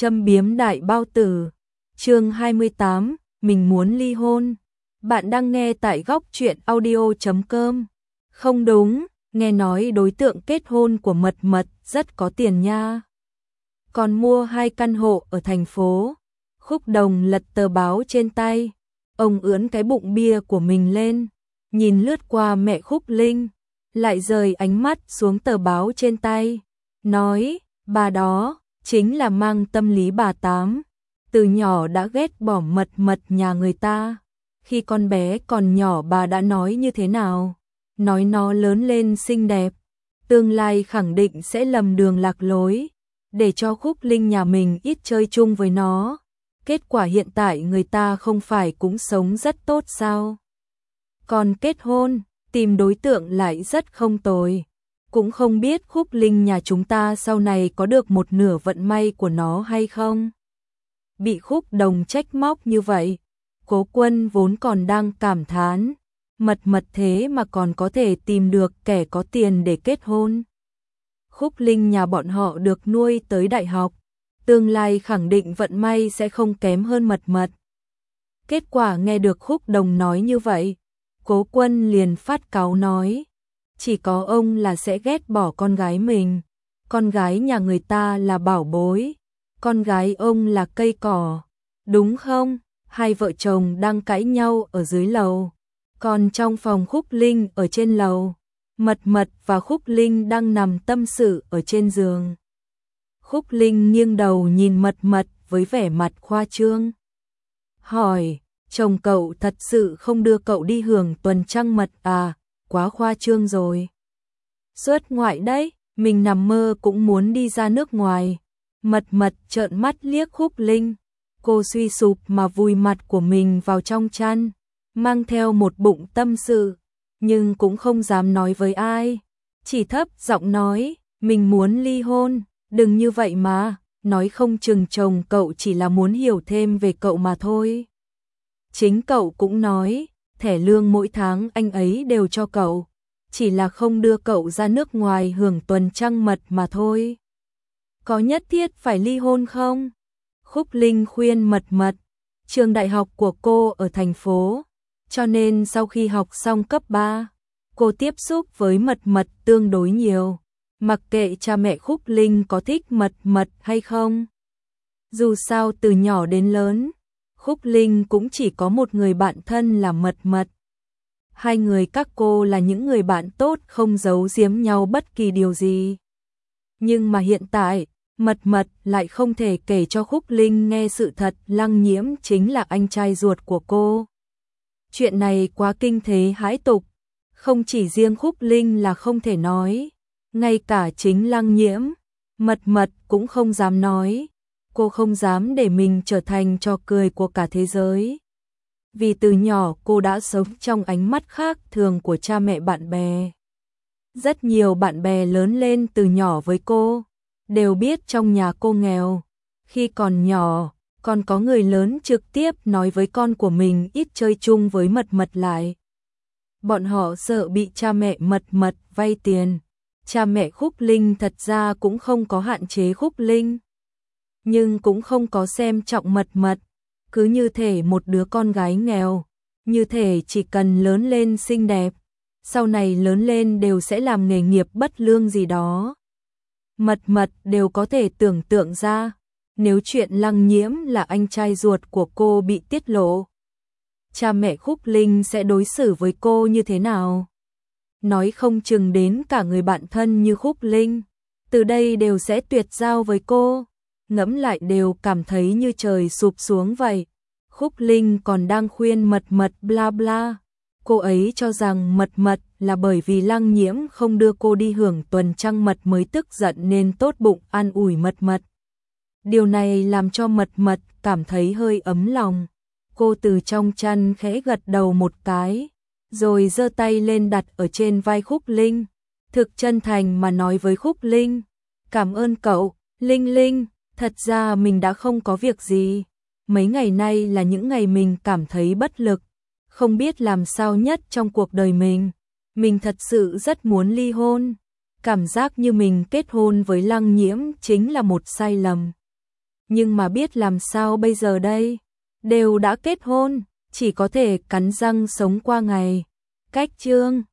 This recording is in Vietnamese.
Châm biếm đại bao tử. Chương 28, mình muốn ly hôn. Bạn đang nghe tại góc truyện audio.com. Không đúng, nghe nói đối tượng kết hôn của Mật Mật rất có tiền nha. Còn mua 2 căn hộ ở thành phố. Khúc Đồng lật tờ báo trên tay, ông ưỡn cái bụng bia của mình lên, nhìn lướt qua mẹ Khúc Linh, lại rời ánh mắt xuống tờ báo trên tay, nói, bà đó chính là mang tâm lý bà Tám, từ nhỏ đã ghét bỏ Mật Mật nhà người ta. Khi con bé còn nhỏ bà đã nói như thế nào? Nói nó lớn lên xinh đẹp, tương lai khẳng định sẽ lầm đường lạc lối, để cho Khúc Linh nhà mình ít chơi chung với nó. Kết quả hiện tại người ta không phải cũng sống rất tốt sao? Còn kết hôn, tìm đối tượng lại rất không tồi. Cũng không biết Khúc Linh nhà chúng ta sau này có được một nửa vận may của nó hay không? Bị Khúc Đồng trách móc như vậy, Cố Quân vốn còn đang cảm thán, Mật Mật thế mà còn có thể tìm được kẻ có tiền để kết hôn. Khúc Linh nhà bọn họ được nuôi tới đại học, tương lai khẳng định vận may sẽ không kém hơn Mật Mật. Kết quả nghe được Khúc Đồng nói như vậy, Cố Quân liền phát cáu nói, chỉ có ông là sẽ ghét bỏ con gái mình, con gái nhà người ta là bảo bối, con gái ông là cây cỏ, đúng không? Hai vợ chồng đang cãi nhau ở dưới lầu, còn trong phòng Khúc Linh ở trên lầu, Mật Mật và Khúc Linh đang nằm tâm sự ở trên giường. Khúc Linh nghiêng đầu nhìn Mật Mật với vẻ mặt khoa trương, hỏi, chồng cậu thật sự không đưa cậu đi hưởng tuần trăng mật à? Quá khoa trương rồi. Xuất ngoại đấy, mình nằm mơ cũng muốn đi ra nước ngoài. Mật Mật trợn mắt liếc Khúc Linh, cô suy sụp mà vùi mặt của mình vào trong chăn, mang theo một bụng tâm sự, nhưng cũng không dám nói với ai, chỉ thấp giọng nói, mình muốn ly hôn, đừng như vậy mà, nói không chừng chồng cậu chỉ là muốn hiểu thêm về cậu mà thôi. Chính cậu cũng nói, thẻ lương mỗi tháng anh ấy đều cho cậu, chỉ là không đưa cậu ra nước ngoài hưởng tuần trăng mật mà thôi. Có nhất thiết phải ly hôn không? Khúc Linh khuyên Mật Mật, trường đại học của cô ở thành phố, cho nên sau khi học xong cấp 3, cô tiếp xúc với Mật Mật tương đối nhiều, mặc kệ cha mẹ Khúc Linh có thích Mật Mật hay không. Dù sao từ nhỏ đến lớn, Khúc Linh cũng chỉ có một người bạn thân là Mật Mật. Hai người các cô là những người bạn tốt không giấu giếm nhau bất kỳ điều gì. Nhưng mà hiện tại, Mật Mật lại không thể kể cho Khúc Linh nghe sự thật Lăng Nhiễm chính là anh trai ruột của cô. Chuyện này quá kinh thế hãi tục, không chỉ riêng Khúc Linh là không thể nói, ngay cả chính Lăng Nhiễm, Mật Mật cũng không dám nói. Cô không dám để mình trở thành trò cười của cả thế giới. Vì từ nhỏ cô đã sống trong ánh mắt khác thường của cha mẹ bạn bè. Rất nhiều bạn bè lớn lên từ nhỏ với cô, đều biết trong nhà cô nghèo. Khi còn nhỏ, còn có người lớn trực tiếp nói với con của mình ít chơi chung với Mật Mật lại. Bọn họ sợ bị cha mẹ Mật Mật vay tiền. Cha mẹ Khúc Linh thật ra cũng không có hạn chế Khúc Linh, nhưng cũng không có xem trọng Mật Mật, cứ như thể một đứa con gái nghèo, như thể chỉ cần lớn lên xinh đẹp, sau này lớn lên đều sẽ làm nghề nghiệp bất lương gì đó. Mật Mật đều có thể tưởng tượng ra, nếu chuyện Lăng Nhiễm là anh trai ruột của cô bị tiết lộ, cha mẹ Khúc Linh sẽ đối xử với cô như thế nào? Nói không chừng đến cả người bạn thân như Khúc Linh, từ đây đều sẽ tuyệt giao với cô. Ngẫm lại đều cảm thấy như trời sụp xuống vậy. Khúc Linh còn đang khuyên Mật Mật bla bla. Cô ấy cho rằng Mật Mật là bởi vì Lăng Nhiễm không đưa cô đi hưởng tuần trăng mật mới tức giận nên tốt bụng an ủi Mật Mật. Điều này làm cho Mật Mật cảm thấy hơi ấm lòng. Cô từ trong chăn khẽ gật đầu một cái, rồi giơ tay lên đặt ở trên vai Khúc Linh. Thực chân thành mà nói với Khúc Linh, cảm ơn cậu, Linh Linh. Thật ra mình đã không có việc gì. Mấy ngày nay là những ngày mình cảm thấy bất lực, không biết làm sao nhất trong cuộc đời mình. Mình thật sự rất muốn ly hôn. Cảm giác như mình kết hôn với Lăng Nhiễm chính là một sai lầm. nhưng mà biết làm sao bây giờ đây? Đều đã kết hôn, chỉ có thể cắn răng sống qua ngày. Cách chương